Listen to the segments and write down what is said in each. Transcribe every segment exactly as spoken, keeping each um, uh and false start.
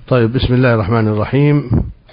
طيب، بسم الله الرحمن الرحيم.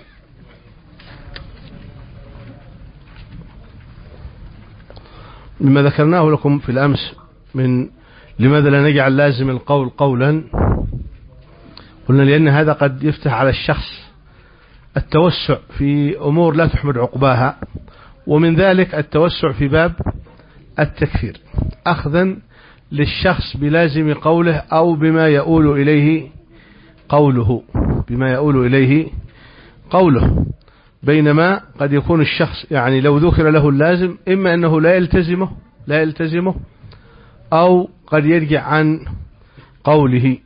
مما ذكرناه لكم في الأمس من لماذا لا نجعل لازم القول قولا، قلنا لأن هذا قد يفتح على الشخص التوسع في أمور لا تحمد عقباها، ومن ذلك التوسع في باب التكفير أخذا للشخص بلازم قوله أو بما يؤول إليه قوله بما يؤول إليه قوله بينما قد يكون الشخص يعني لو ذكر له اللازم إما أنه لا يلتزمه لا يلتزمه أو قد يرجع عن قوله.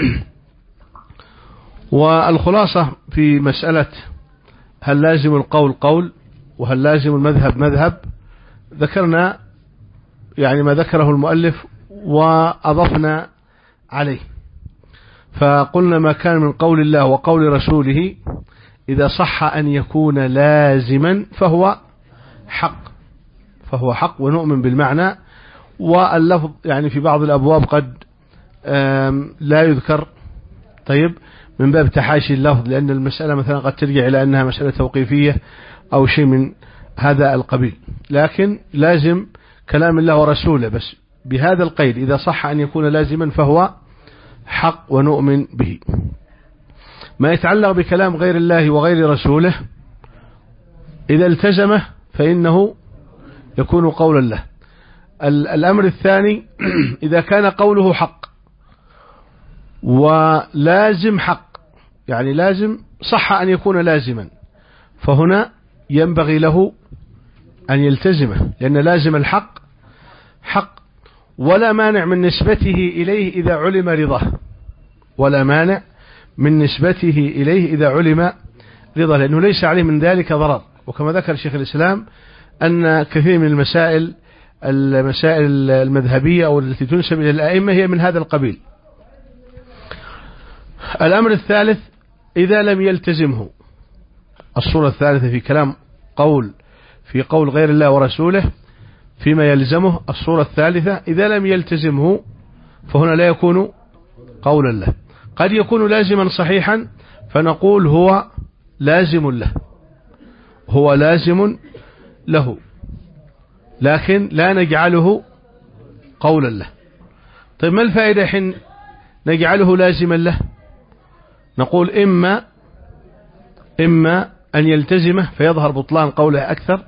والخلاصة في مسألة هل لازم القول قول وهل لازم المذهب مذهب، ذكرنا يعني ما ذكره المؤلف وأضفنا عليه، فقلنا ما كان من قول الله وقول رسوله إذا صح أن يكون لازما فهو حق فهو حق ونؤمن بالمعنى. واللفظ يعني في بعض الأبواب قد لا يذكر، طيب من باب تحاشي اللفظ، لأن المسألة مثلا قد ترجع إلى أنها مسألة توقيفية أو شيء من هذا القبيل، لكن لازم كلام الله ورسوله بس بهذا القيد إذا صح أن يكون لازما فهو حق ونؤمن به. ما يتعلق بكلام غير الله وغير رسوله إذا التزمه فإنه يكون قولا له. الأمر الثاني إذا كان قوله حق ولازم حق، يعني لازم صح أن يكون لازما، فهنا ينبغي له أن يلتزمه، لأن لازم الحق حق، ولا مانع من نسبته إليه إذا علم رضاه ولا مانع من نسبته إليه إذا علم رضاه لأنه ليس عليه من ذلك ضرر. وكما ذكر شيخ الإسلام أن كثير من المسائل المسائل المذهبية أو التي تنسب إلى الأئمة هي من هذا القبيل. الأمر الثالث إذا لم يلتزمه، الصورة الثالثة في كلام قول في قول غير الله ورسوله فيما يلزمه، الصورة الثالثة إذا لم يلتزمه فهنا لا يكون قولا له. قد يكون لازما صحيحا فنقول هو لازم له هو لازم له لكن لا نجعله قولا له. طيب ما الفائدة حين نجعله لازما له؟ نقول إما إما أن يلتزمه فيظهر بطلان قوله أكثر،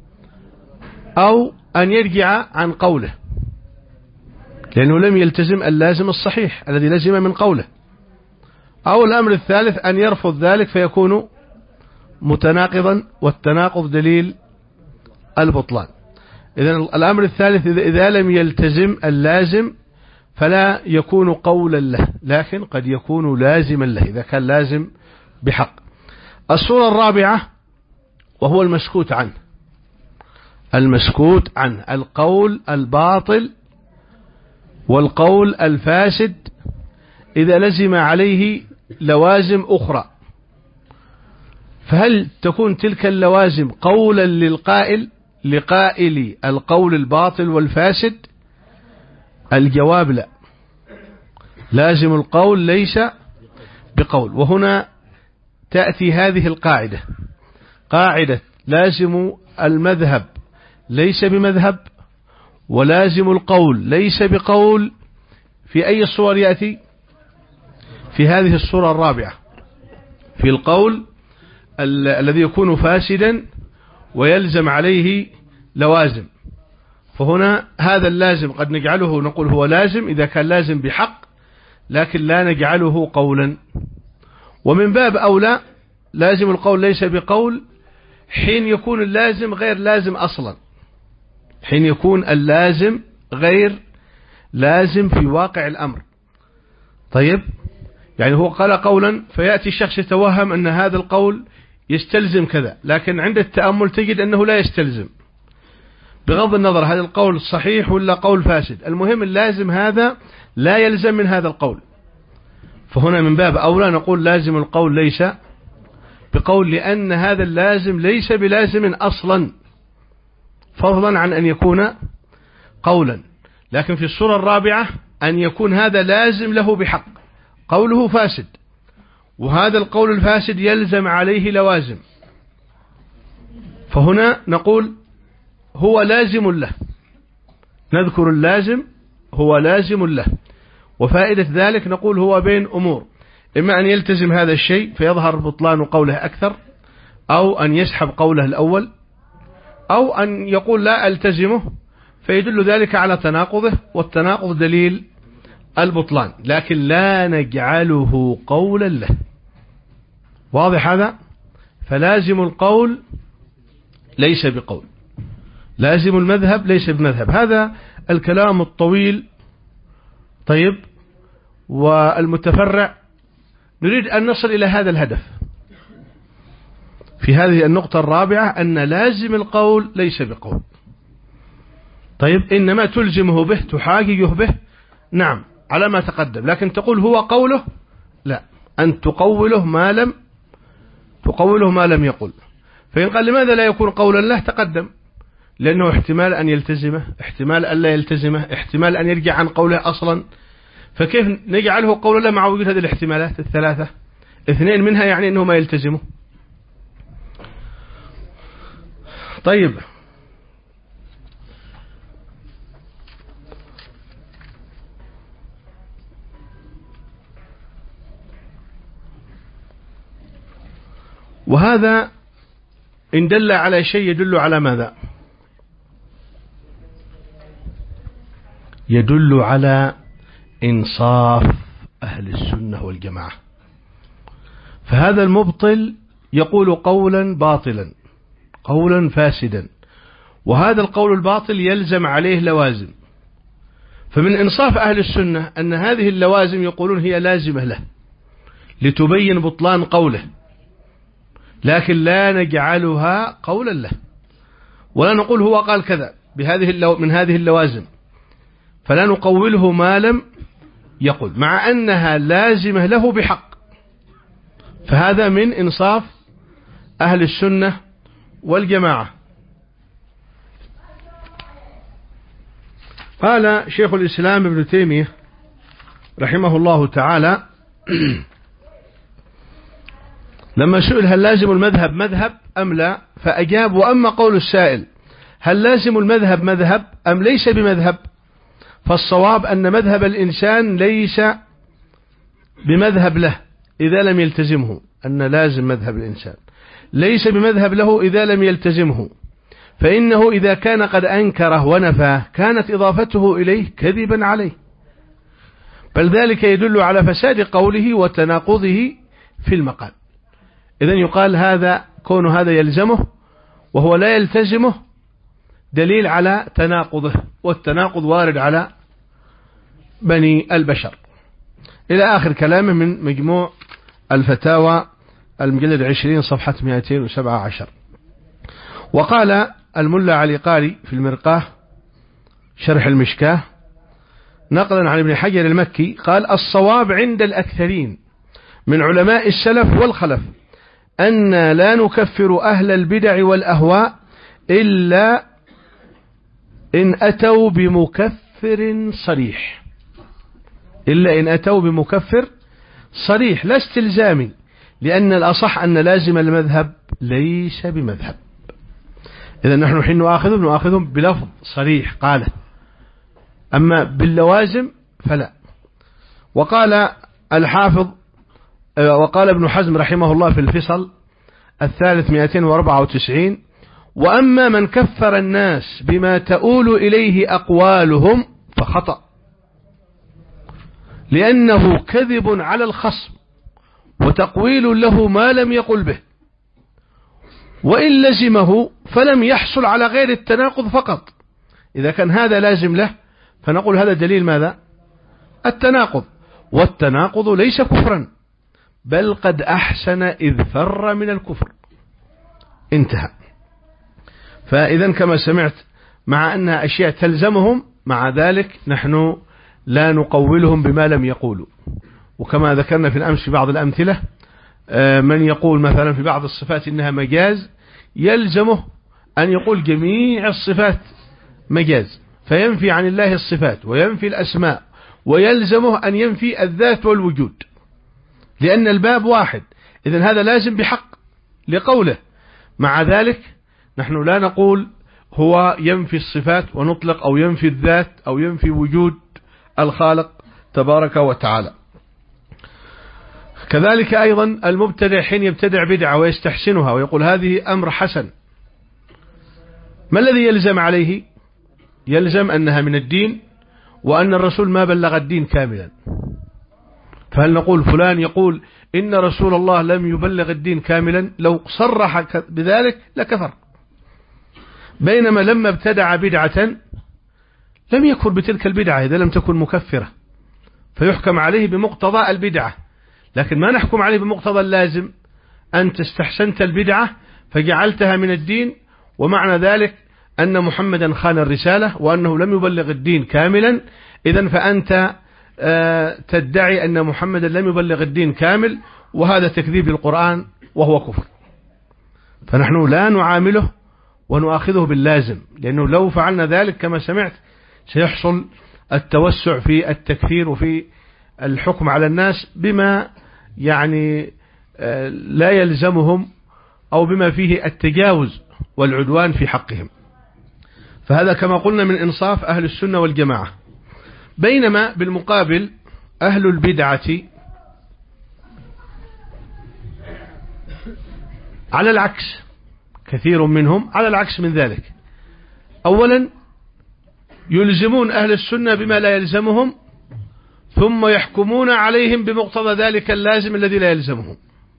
أو أن يرجع عن قوله لأنه لم يلتزم اللازم الصحيح الذي لزم من قوله، أو الأمر الثالث أن يرفض ذلك فيكون متناقضا، والتناقض دليل البطلان. إذن الأمر الثالث إذا لم يلتزم اللازم فلا يكون قولا له، لكن قد يكون لازما له إذا كان لازم بحق. الصورة الرابعة وهو المسكوت عنه المسكوت عنه القول الباطل والقول الفاسد إذا لزم عليه لوازم أخرى، فهل تكون تلك اللوازم قولا للقائل لقائل القول الباطل والفاسد؟ الجواب لا، لازم القول ليس بقول. وهنا تأتي هذه القاعدة قاعدة لازم المذهب ليس بمذهب ولازم القول ليس بقول. في أي الصور يأتي؟ في هذه الصورة الرابعة، في القول ال الذي يكون فاسدا ويلزم عليه لوازم، فهنا هذا اللازم قد نجعله نقول هو لازم إذا كان لازم بحق، لكن لا نجعله قولا. ومن باب أولى لازم القول ليس بقول حين يكون اللازم غير لازم أصلا حين يكون اللازم غير لازم في واقع الأمر. طيب يعني هو قال قولا فيأتي الشخص يتوهم أن هذا القول يستلزم كذا، لكن عند التأمل تجد أنه لا يستلزم، بغض النظر هذا القول صحيح ولا قول فاسد، المهم اللازم هذا لا يلزم من هذا القول. فهنا من باب أولى نقول لازم القول ليس بقول، لأن هذا اللازم ليس بلازم أصلا فضلا عن أن يكون قولا. لكن في الصورة الرابعة أن يكون هذا لازم له بحق، قوله فاسد وهذا القول الفاسد يلزم عليه لوازم، فهنا نقول هو لازم له، نذكر اللازم هو لازم له. وفائدة ذلك نقول هو بين أمور، إما أن يلتزم هذا الشيء فيظهر بطلان قوله أكثر، أو أن يسحب قوله الأول، أو أن يقول لا ألتزمه فيدل ذلك على تناقضه، والتناقض دليل البطلان، لكن لا نجعله قولا له. واضح هذا؟ فلازم القول ليس بقول، لازم المذهب ليس بمذهب. هذا الكلام الطويل طيب والمتفرع نريد أن نصل إلى هذا الهدف في هذه النقطة الرابعة، أن لازم القول ليس بقول. طيب إنما تلزمه به، تحاججه به، نعم على ما تقدم، لكن تقول هو قوله لا، أن تقوله ما لم تقوله ما لم يقل. فإن قال لماذا لا يكون قولا له تقدم، لأنه احتمال أن يلتزمه، احتمال أن لا يلتزمه، احتمال أن يرجع عن قوله أصلا، فكيف نجعله قولا له مع وجود هذه الاحتمالات الثلاثة؟ اثنين منها يعني أنه ما يلتزمه. طيب وهذا إن دل على شيء يدل على ماذا؟ يدل على إنصاف أهل السنة والجماعة. فهذا المبطل يقول قولا باطلا، قولا فاسدا، وهذا القول الباطل يلزم عليه لوازم. فمن إنصاف أهل السنة أن هذه اللوازم يقولون هي لازمة له لتبين بطلان قوله، لكن لا نجعلها قولا له، ولا نقول هو قال كذا بهذه اللو من هذه اللوازم، فلا نقوله ما لم يقل، مع أنها لازمة له بحق. فهذا من إنصاف أهل السنة والجماعة. قال شيخ الإسلام ابن تيمية رحمه الله تعالى لما سئل هل لازم المذهب مذهب أم لا، فأجاب: وأما قول السائل هل لازم المذهب مذهب أم ليس بمذهب، فالصواب أن مذهب الإنسان ليس بمذهب له إذا لم يلتزمه، أن لازم مذهب الإنسان ليس بمذهب له إذا لم يلتزمه، فإنه إذا كان قد أنكره ونفاه كانت إضافته إليه كذبا عليه، بل ذلك يدل على فساد قوله وتناقضه في المقال. إذن يقال هذا كون هذا يلزمه وهو لا يلتزمه دليل على تناقضه، والتناقض وارد على بني البشر، إلى آخر كلامه من مجموع الفتاوى المجلد عشرين صفحة مئتين وسبعة عشر. وقال الملا علي قاري في المرقاه شرح المشكاه نقلا عن ابن حجر المكي قال: الصواب عند الأكثرين من علماء السلف والخلف أن لا نكفر أهل البدع والأهواء إلا إن أتوا بمكفر صريح، إلا إن أتوا بمكفر صريح لا استلزامي، لأن الأصح أن لازم المذهب ليس بمذهب. إذا نحن حين نؤاخذهم نؤاخذهم بلفظ صريح قاله، أما باللوازم فلا. وقال الحافظ وقال ابن حزم رحمه الله في الفصل الثالث مئتين وأربعة وتسعين: وأما من كفر الناس بما تؤول إليه أقوالهم فخطأ، لأنه كذب على الخصم وتقويل له ما لم يقل به، وإن لزمه فلم يحصل على غير التناقض فقط. إذا كان هذا لازم له فنقول هذا دليل ماذا؟ التناقض، والتناقض ليس كفرا بل قد أحسن إذ فر من الكفر. انتهى. فإذا كما سمعت مع أنها أشياء تلزمهم، مع ذلك نحن لا نقولهم بما لم يقولوا. وكما ذكرنا في الأمس في بعض الأمثلة من يقول مثلا في بعض الصفات إنها مجاز يلزمه أن يقول جميع الصفات مجاز، فينفي عن الله الصفات وينفي الأسماء، ويلزمه أن ينفي الذات والوجود. لأن الباب واحد، إذن هذا لازم بحق لقوله. مع ذلك نحن لا نقول هو ينفي الصفات ونطلق أو ينفي الذات أو ينفي وجود الخالق تبارك وتعالى. كذلك أيضا المبتدع حين يبتدع بدعة ويستحسنها ويقول هذه أمر حسن، ما الذي يلزم عليه؟ يلزم أنها من الدين وأن الرسول ما بلغ الدين كاملا. فهل نقول فلان يقول إن رسول الله لم يبلغ الدين كاملا؟ لو صرح بذلك لكفر. بينما لما ابتدع بدعة لم يكفر بتلك البدعة إذا لم تكن مكفرة، فيحكم عليه بمقتضى البدعة، لكن ما نحكم عليه بمقتضى اللازم. أنت استحسنت البدعة فجعلتها من الدين، ومعنى ذلك أن محمدا خان الرسالة وأنه لم يبلغ الدين كاملا، إذن فأنت تدعي أن محمدا لم يبلغ الدين كامل، وهذا تكذيب للقرآن وهو كفر. فنحن لا نعامله ونؤاخذه باللازم، لأنه لو فعلنا ذلك كما سمعت سيحصل التوسع في التكفير وفي الحكم على الناس بما يعني لا يلزمهم أو بما فيه التجاوز والعدوان في حقهم. فهذا كما قلنا من إنصاف أهل السنة والجماعة. بينما بالمقابل أهل البدعة على العكس، كثير منهم على العكس من ذلك. أولا يلزمون أهل السنة بما لا يلزمهم، ثم يحكمون عليهم بمقتضى ذلك اللازم الذي لا يلزمهم.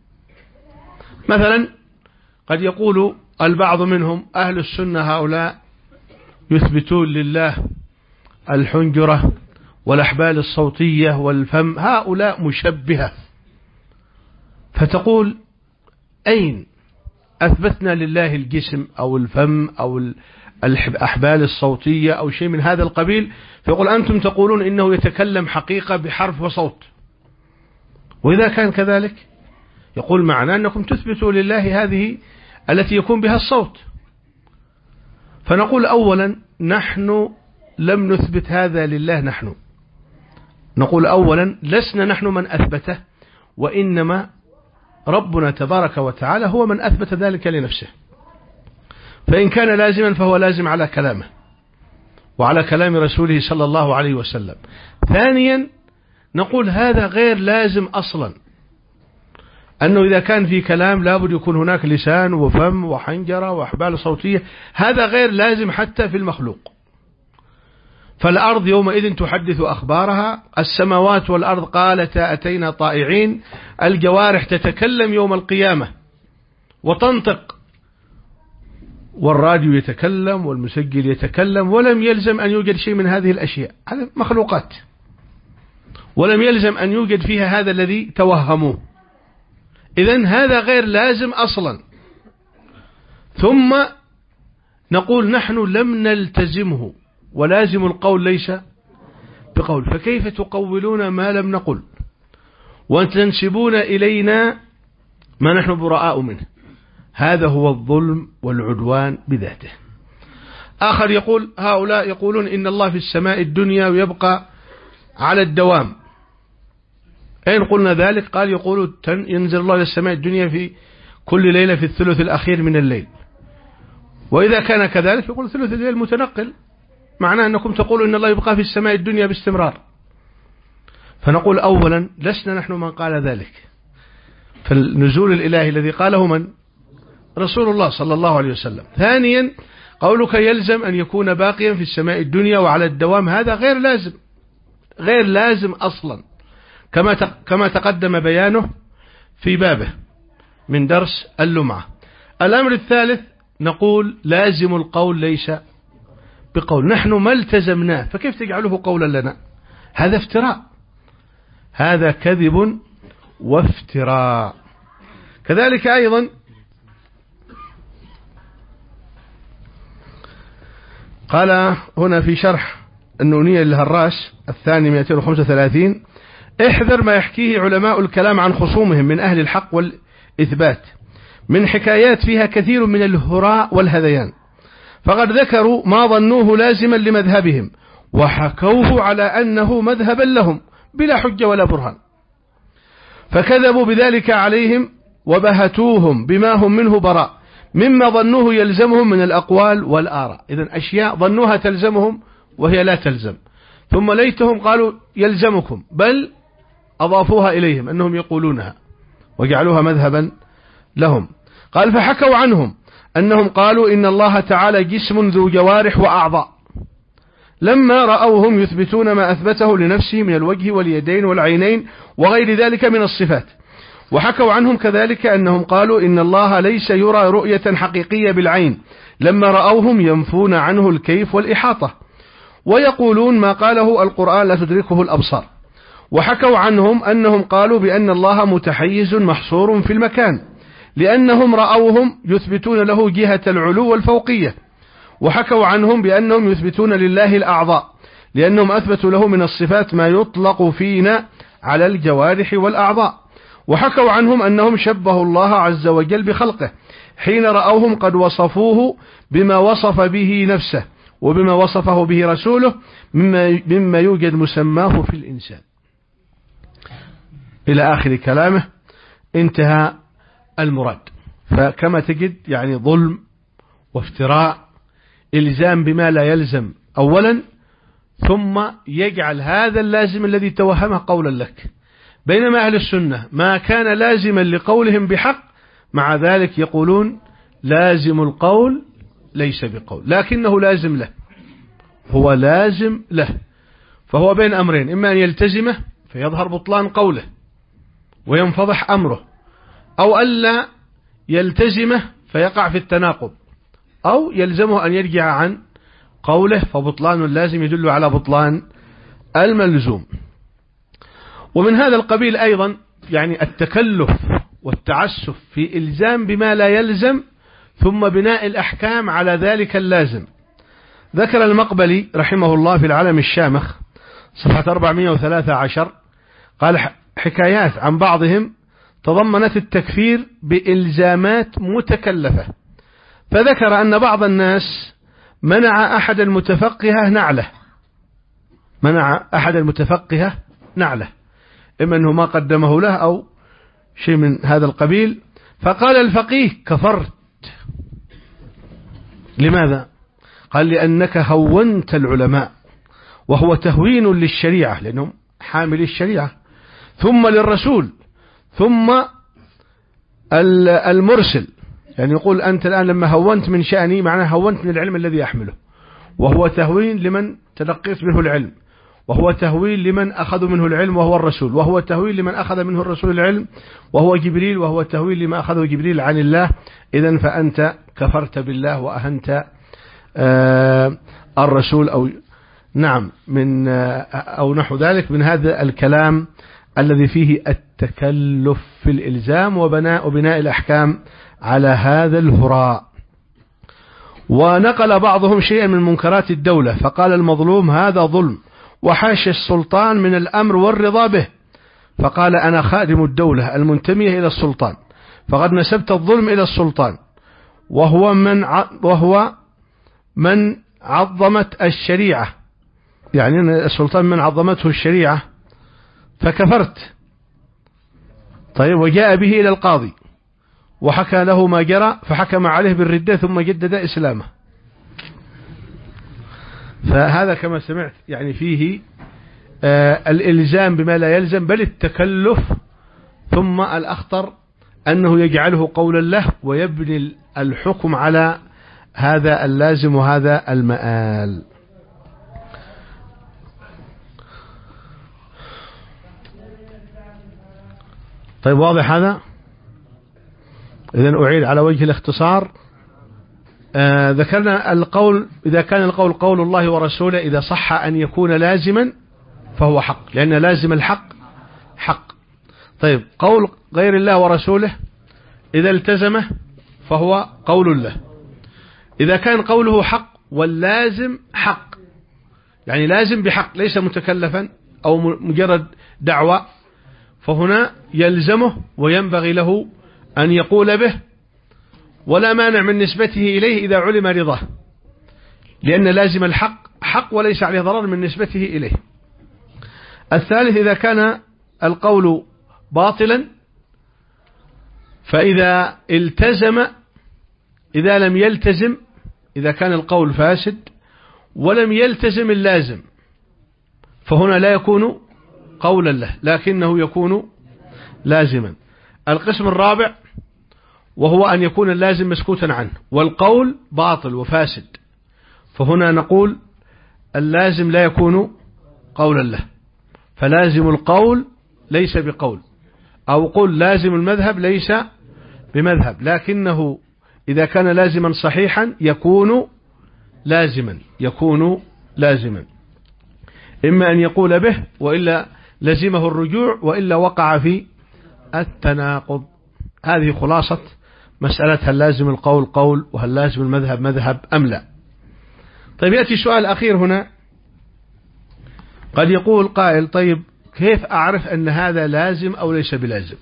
مثلا قد يقول البعض منهم أهل السنة هؤلاء يثبتون لله الحنجرة والأحبال الصوتية والفم، هؤلاء مشبهة. فتقول أين أثبتنا لله الجسم أو الفم أو الأحبال الصوتية أو شيء من هذا القبيل؟ فيقول أنتم تقولون إنه يتكلم حقيقة بحرف وصوت، وإذا كان كذلك يقول معناه أنكم تثبتوا لله هذه التي يكون بها الصوت. فنقول أولا نحن لم نثبت هذا لله، نحن نقول أولا لسنا نحن من أثبته، وإنما ربنا تبارك وتعالى هو من أثبت ذلك لنفسه. فإن كان لازما فهو لازم على كلامه وعلى كلام رسوله صلى الله عليه وسلم. ثانيا نقول هذا غير لازم أصلا، أنه إذا كان في كلام لابد يكون هناك لسان وفم وحنجرة وأحبال صوتية، هذا غير لازم حتى في المخلوق. فالأرض يومئذ تحدث أخبارها، السماوات والأرض قالتا أتينا طائعين، الجوارح تتكلم يوم القيامة وتنطق، والراديو يتكلم والمسجل يتكلم، ولم يلزم أن يوجد شيء من هذه الأشياء، هذه مخلوقات، ولم يلزم أن يوجد فيها هذا الذي توهموه. إذن هذا غير لازم أصلا. ثم نقول نحن لم نلتزمه، ولازم القول ليس بقول، فكيف تقولون ما لم نقل وتنسبون إلينا ما نحن براء منه؟ هذا هو الظلم والعدوان بذاته. آخر يقول هؤلاء يقولون إن الله في السماء الدنيا ويبقى على الدوام. أين قلنا ذلك؟ قال يقول ينزل الله إلى السماء الدنيا في كل ليلة في الثلث الأخير من الليل، وإذا كان كذلك يقول ثلث الليل متنقل، معناه أنكم تقولون إن الله يبقى في السماء الدنيا باستمرار. فنقول أولا لسنا نحن من قال ذلك، فالنزول الإلهي الذي قاله من؟ رسول الله صلى الله عليه وسلم. ثانيا قولك يلزم أن يكون باقيا في السماء الدنيا وعلى الدوام، هذا غير لازم، غير لازم أصلا، كما كما تقدم بيانه في بابه من درس اللمعة. الأمر الثالث نقول لازم القول ليس بقول، نحن ما التزمناه، فكيف تجعله قولا لنا؟ هذا افتراء، هذا كذب وافتراء. كذلك أيضا قال هنا في شرح النونية للهراس الثاني مئتين وخمسة وثلاثين: احذر ما يحكيه علماء الكلام عن خصومهم من أهل الحق والإثبات من حكايات فيها كثير من الهراء والهذيان، فقد ذكروا ما ظنوه لازما لمذهبهم وحكوه على أنه مذهبا لهم بلا حجة ولا برهان. فكذبوا بذلك عليهم وبهتوهم بما هم منه براء مما ظنوه يلزمهم من الأقوال والآراء. إذن أشياء ظنوها تلزمهم وهي لا تلزم، ثم ليتهم قالوا يلزمكم، بل أضافوها إليهم أنهم يقولونها وجعلوها مذهبا لهم. قال فحكوا عنهم أنهم قالوا إن الله تعالى جسم ذو جوارح وأعضاء، لما رأوهم يثبتون ما أثبته لنفسه من الوجه واليدين والعينين وغير ذلك من الصفات. وحكوا عنهم كذلك أنهم قالوا إن الله ليس يرى رؤية حقيقية بالعين، لما رأوهم ينفون عنه الكيف والإحاطة، ويقولون ما قاله القرآن لا تدركه الأبصار. وحكوا عنهم أنهم قالوا بأن الله متحيز محصور في المكان، لأنهم رأوهم يثبتون له جهة العلو والفوقية. وحكوا عنهم بأنهم يثبتون لله الأعضاء، لأنهم أثبتوا له من الصفات ما يطلق فينا على الجوارح والأعضاء. وحكوا عنهم أنهم شبهوا الله عز وجل بخلقه حين رأوهم قد وصفوه بما وصف به نفسه وبما وصفه به رسوله مما, مما يوجد مسماه في الإنسان، إلى آخر كلامه. انتهى المراد. فكما تجد يعني ظلم وافتراء، إلزام بما لا يلزم أولا، ثم يجعل هذا اللازم الذي توهمه قولا لك، بينما أهل السنة ما كان لازما لقولهم بحق مع ذلك يقولون لازم القول ليس بقول، لكنه لازم له، هو لازم له. فهو بين أمرين، إما أن يلتزمه فيظهر بطلان قوله وينفضح أمره، أو ألا يلتزمه فيقع في التناقض، أو يلزمه أن يرجع عن قوله فبطلان اللازم يدل على بطلان الملزوم. ومن هذا القبيل أيضا يعني التكلف والتعسف في إلزام بما لا يلزم ثم بناء الأحكام على ذلك اللازم. ذكر المقبلي رحمه الله في العلم الشامخ صفحة أربعمائة وثلاثة عشر قال حكايات عن بعضهم تضمنت التكفير بإلزامات متكلفة، فذكر أن بعض الناس منع أحد المتفقهة نعله منع أحد المتفقهة نعله إما أنه ما قدمه له أو شيء من هذا القبيل، فقال الفقيه كفرت. لماذا؟ قال لأنك هونت العلماء، وهو تهوين للشريعة لأنهم حامل الشريعة، ثم للرسول، ثم المرسل. يعني يقول أنت الآن لما هونت من شأني معناه هونت من العلم الذي أحمله، وهو تهوين لمن تلقيت منه العلم، وهو تهويل لمن أخذ منه العلم وهو الرسول، وهو تهويل لمن أخذ منه الرسول العلم وهو جبريل، وهو تهويل لما أخذه جبريل عن الله. إذن فأنت كفرت بالله وأهنت آه الرسول أو نعم من آه أو نحو ذلك من هذا الكلام الذي فيه التكلف في الإلزام وبناء وبناء الأحكام على هذا الهراء. ونقل بعضهم شيئا من منكرات الدولة فقال المظلوم هذا ظلم، وحاشى السلطان من الأمر والرضا به، فقال أنا خادم الدولة المنتمية إلى السلطان، فقد نسبت الظلم إلى السلطان، وهو من وهو من عظمت الشريعة، يعني السلطان من عظمته الشريعة فكفرت. طيب وجاء به إلى القاضي وحكى له ما جرى فحكم عليه بالردة ثم جدد إسلامه. فهذا كما سمعت يعني فيه آه الإلزام بما لا يلزم، بل التكلف، ثم الأخطر أنه يجعله قولا له ويبني الحكم على هذا اللازم وهذا المآل. طيب واضح هذا؟ إذن أعيد على وجه الاختصار. آه ذكرنا القول إذا كان القول قول الله ورسوله إذا صح أن يكون لازما فهو حق، لأن لازم الحق حق. طيب قول غير الله ورسوله إذا التزمه فهو قول له. إذا كان قوله حق واللازم حق، يعني لازم بحق ليس متكلفا أو مجرد دعوة، فهنا يلزمه وينبغي له أن يقول به، ولا مانع من نسبته إليه إذا علم رضاه، لأن لازم الحق حق وليس عليه ضرر من نسبته إليه. الثالث إذا كان القول باطلا، فإذا التزم إذا لم يلتزم إذا كان القول فاسد ولم يلتزم اللازم فهنا لا يكون قولا له لكنه يكون لازما. القسم الرابع وهو أن يكون اللازم مسكوتا عنه والقول باطل وفاسد، فهنا نقول اللازم لا يكون قولا له، فلازم القول ليس بقول، أو قل لازم المذهب ليس بمذهب، لكنه إذا كان لازما صحيحا يكون لازما يكون لازما إما أن يقول به وإلا لزمه الرجوع وإلا وقع في التناقض. هذه خلاصة مسألة هل لازم القول قول وهل لازم المذهب مذهب أم لا. طيب يأتي سؤال أخير هنا، قد يقول قائل طيب كيف أعرف أن هذا لازم أو ليس بلازم؟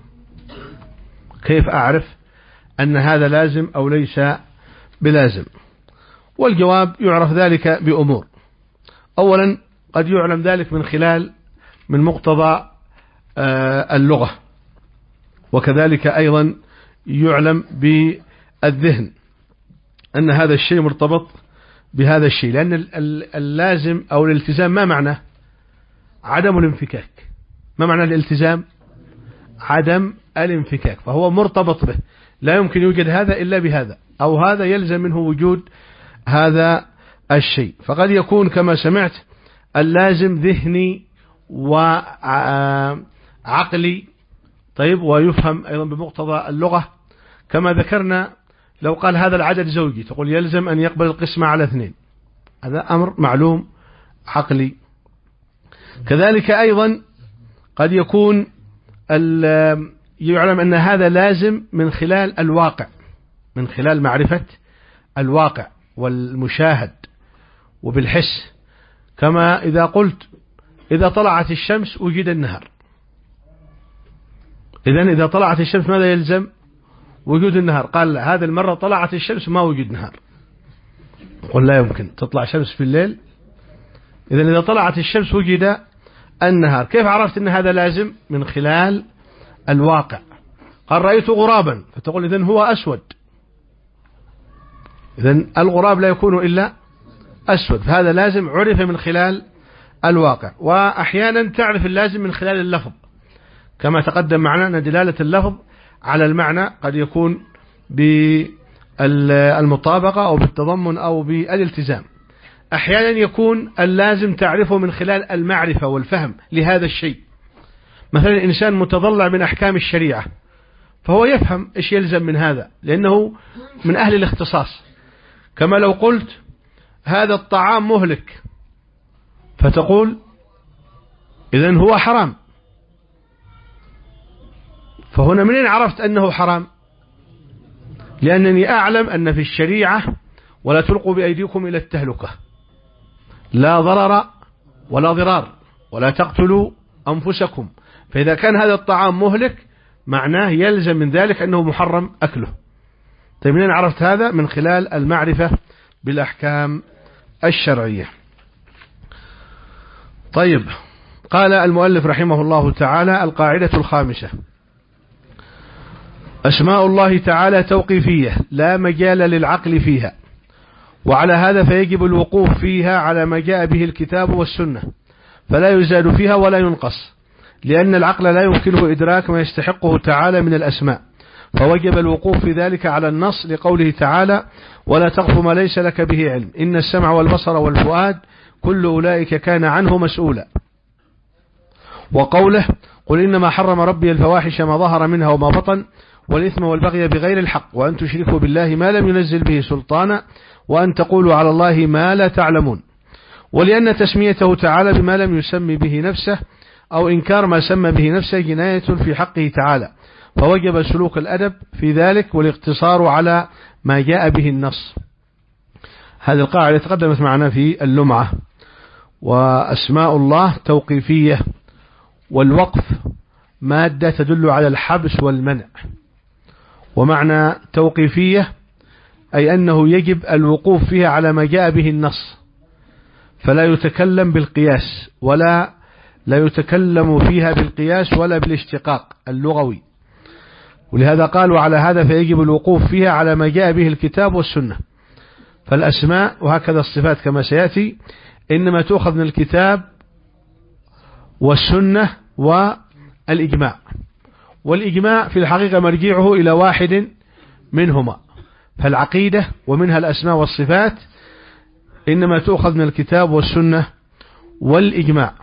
كيف أعرف أن هذا لازم أو ليس بلازم؟ والجواب يعرف ذلك بأمور. أولا قد يعلم ذلك من خلال من مقتضى اللغة، وكذلك أيضا يعلم بالذهن أن هذا الشيء مرتبط بهذا الشيء، لأن اللازم أو الالتزام ما معناه؟ عدم الانفكاك. ما معنى الالتزام؟ عدم الانفكاك، فهو مرتبط به، لا يمكن يوجد هذا إلا بهذا، أو هذا يلزم منه وجود هذا الشيء. فقد يكون كما سمعت اللازم ذهني وعقلي، طيب، ويفهم أيضا بمقتضى اللغة، كما ذكرنا لو قال هذا العدد زوجي تقول يلزم أن يقبل القسمة على اثنين، هذا أمر معلوم عقلي. كذلك أيضا قد يكون يعلم أن هذا لازم من خلال الواقع، من خلال معرفة الواقع والمشاهد وبالحس، كما إذا قلت إذا طلعت الشمس وجد النهار، إذن إذا طلعت الشمس ماذا يلزم؟ وجود النهار. قال هذه المرة طلعت الشمس ما وجد نهار، قل لا يمكن تطلع شمس في الليل، إذن إذا طلعت الشمس وجد النهار. كيف عرفت أن هذا لازم؟ من خلال الواقع. قال رأيت غرابا، فتقول إذن هو أسود، إذن الغراب لا يكون إلا أسود، فهذا لازم عرف من خلال الواقع. وأحيانا تعرف اللازم من خلال اللفظ، كما تقدم معنا أن دلالة اللفظ على المعنى قد يكون بالمطابقة أو بالتضمن أو بالالتزام. أحيانا يكون اللازم تعرفه من خلال المعرفة والفهم لهذا الشيء، مثلا الإنسان متضلع من أحكام الشريعة فهو يفهم إيش يلزم من هذا لأنه من أهل الاختصاص. كما لو قلت هذا الطعام مهلك فتقول إذن هو حرام، فهنا منين عرفت أنه حرام؟ لأنني أعلم أن في الشريعة ولا تلقوا بأيديكم إلى التهلكة، لا ضرر ولا ضرار، ولا تقتلوا أنفسكم، فإذا كان هذا الطعام مهلك معناه يلزم من ذلك أنه محرم أكله. طيب منين عرفت هذا؟ من خلال المعرفة بالأحكام الشرعية. طيب قال المؤلف رحمه الله تعالى: القاعدة الخامسة: أسماء الله تعالى توقيفية لا مجال للعقل فيها، وعلى هذا فيجب الوقوف فيها على ما جاء به الكتاب والسنة، فلا يزاد فيها ولا ينقص، لأن العقل لا يمكنه إدراك ما يستحقه تعالى من الأسماء، فوجب الوقوف في ذلك على النص لقوله تعالى: ولا تقف ما ليس لك به علم إن السمع والبصر والفؤاد كل أولئك كان عنه مسؤولا. وقوله: قل إنما حرم ربي الفواحش ما ظهر منها وما بطن والإثم والبغي بغير الحق وأن تشركوا بالله ما لم ينزل به سلطانا وأن تقولوا على الله ما لا تعلمون. ولأن تسميته تعالى بما لم يسمي به نفسه أو إنكار ما سمى به نفسه جناية في حقه تعالى، فوجب سلوك الأدب في ذلك والاقتصار على ما جاء به النص. هذه القاعدة تقدمت معنا في اللمعة. وأسماء الله توقيفية، والوقف مادة تدل على الحبس والمنع. ومعنى توقيفية أي أنه يجب الوقوف فيها على ما جاء به النص، فلا يتكلم بالقياس ولا لا يتكلم فيها بالقياس ولا بالاشتقاق اللغوي، ولهذا قال وعلى هذا فيجب الوقوف فيها على ما جاء به الكتاب والسنة. فالأسماء وهكذا الصفات كما سيأتي إنما تؤخذ من الكتاب والسنة والإجماع، والإجماع في الحقيقة مرجعه إلى واحد منهما، فالعقيدة ومنها الأسماء والصفات إنما تؤخذ من الكتاب والسنة والإجماع.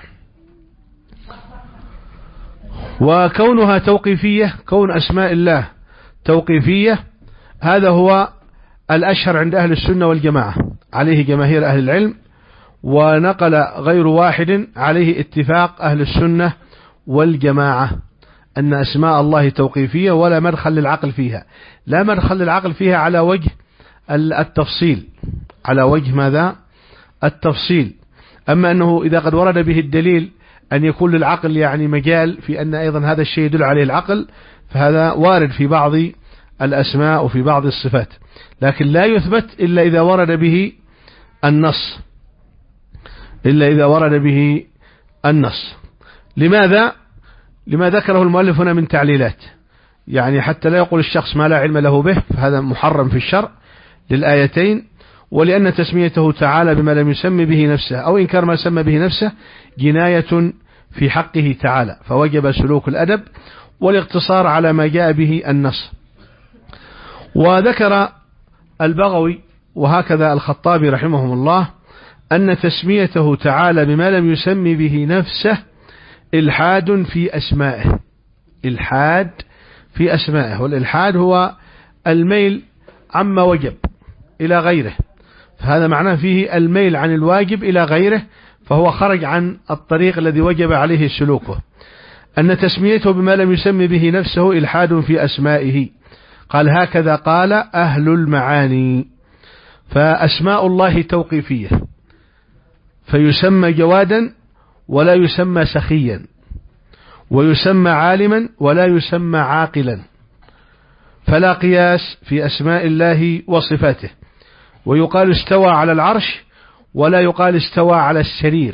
وكونها توقيفية، كون أسماء الله توقيفية، هذا هو الأشهر عند أهل السنة والجماعة، عليه جماهير أهل العلم، ونقل غير واحد عليه اتفاق أهل السنة والجماعة أن أسماء الله توقيفية ولا مدخل للعقل فيها، لا مدخل للعقل فيها على وجه التفصيل، على وجه ماذا؟ التفصيل. أما أنه إذا قد ورد به الدليل أن يكون للعقل يعني مجال في أن أيضا هذا الشيء يدل عليه العقل، فهذا وارد في بعض الأسماء وفي بعض الصفات، لكن لا يثبت إلا إذا ورد به النص، إلا إذا ورد به النص. لماذا؟ لما ذكره المؤلف هنا من تعليلات، يعني حتى لا يقول الشخص ما لا علم له به، فهذا محرم في الشرع للآيتين، ولأن تسميته تعالى بما لم يسمي به نفسه أو إنكار ما سمى به نفسه جناية في حقه تعالى، فوجب سلوك الأدب والاقتصار على ما جاء به النص. وذكر البغوي وهكذا الخطابي رحمهم الله أن تسميته تعالى بما لم يسمي به نفسه إلحاد في أسمائه، إلحاد في أسمائه، والإلحاد هو الميل عما وجب إلى غيره، فهذا معناه فيه الميل عن الواجب إلى غيره، فهو خرج عن الطريق الذي وجب عليه سلوكه. أن تسميته بما لم يسمي به نفسه إلحاد في أسمائه، قال هكذا قال أهل المعاني. فأسماء الله توقيفية، فيسمى جوادا ولا يسمى سخيا، ويسمى عالما ولا يسمى عاقلا، فلا قياس في أسماء الله وصفاته. ويقال استوى على العرش ولا يقال استوى على السرير،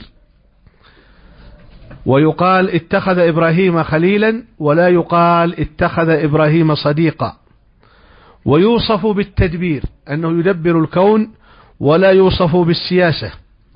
ويقال اتخذ إبراهيم خليلا ولا يقال اتخذ إبراهيم صديقا. ويوصف بالتدبير أنه يدبر الكون ولا يوصف بالسياسة،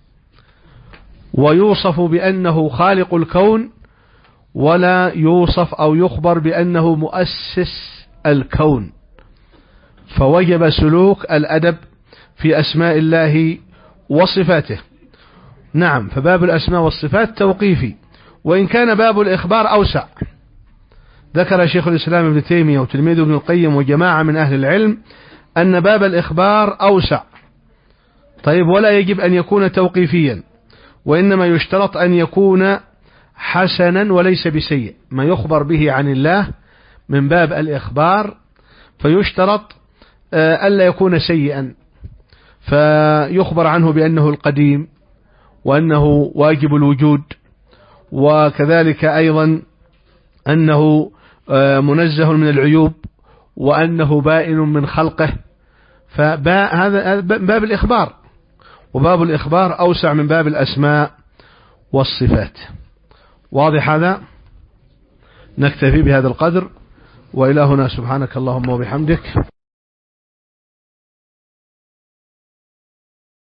ويوصف بأنه خالق الكون ولا يوصف أو يخبر بأنه مؤسس الكون، فوجب سلوك الأدب في أسماء الله وصفاته. نعم، فباب الأسماء والصفات توقيفي، وإن كان باب الإخبار أوسع. ذكر شيخ الإسلام ابن تيمية وتلميذه ابن القيم وجماعة من أهل العلم أن باب الإخبار أوسع. طيب، ولا يجب أن يكون توقيفيا، وإنما يشترط أن يكون حسنا وليس بسيء، ما يخبر به عن الله من باب الإخبار فيشترط ألا يكون سيئا، فيخبر عنه بأنه القديم وأنه واجب الوجود، وكذلك أيضا أنه منزه من العيوب وأنه بائن من خلقه، فهذا باب الإخبار، وباب الإخبار أوسع من باب الأسماء والصفات. واضح هذا؟ نكتفي بهذا القدر، وإلى هنا سبحانك اللهم وبحمدك.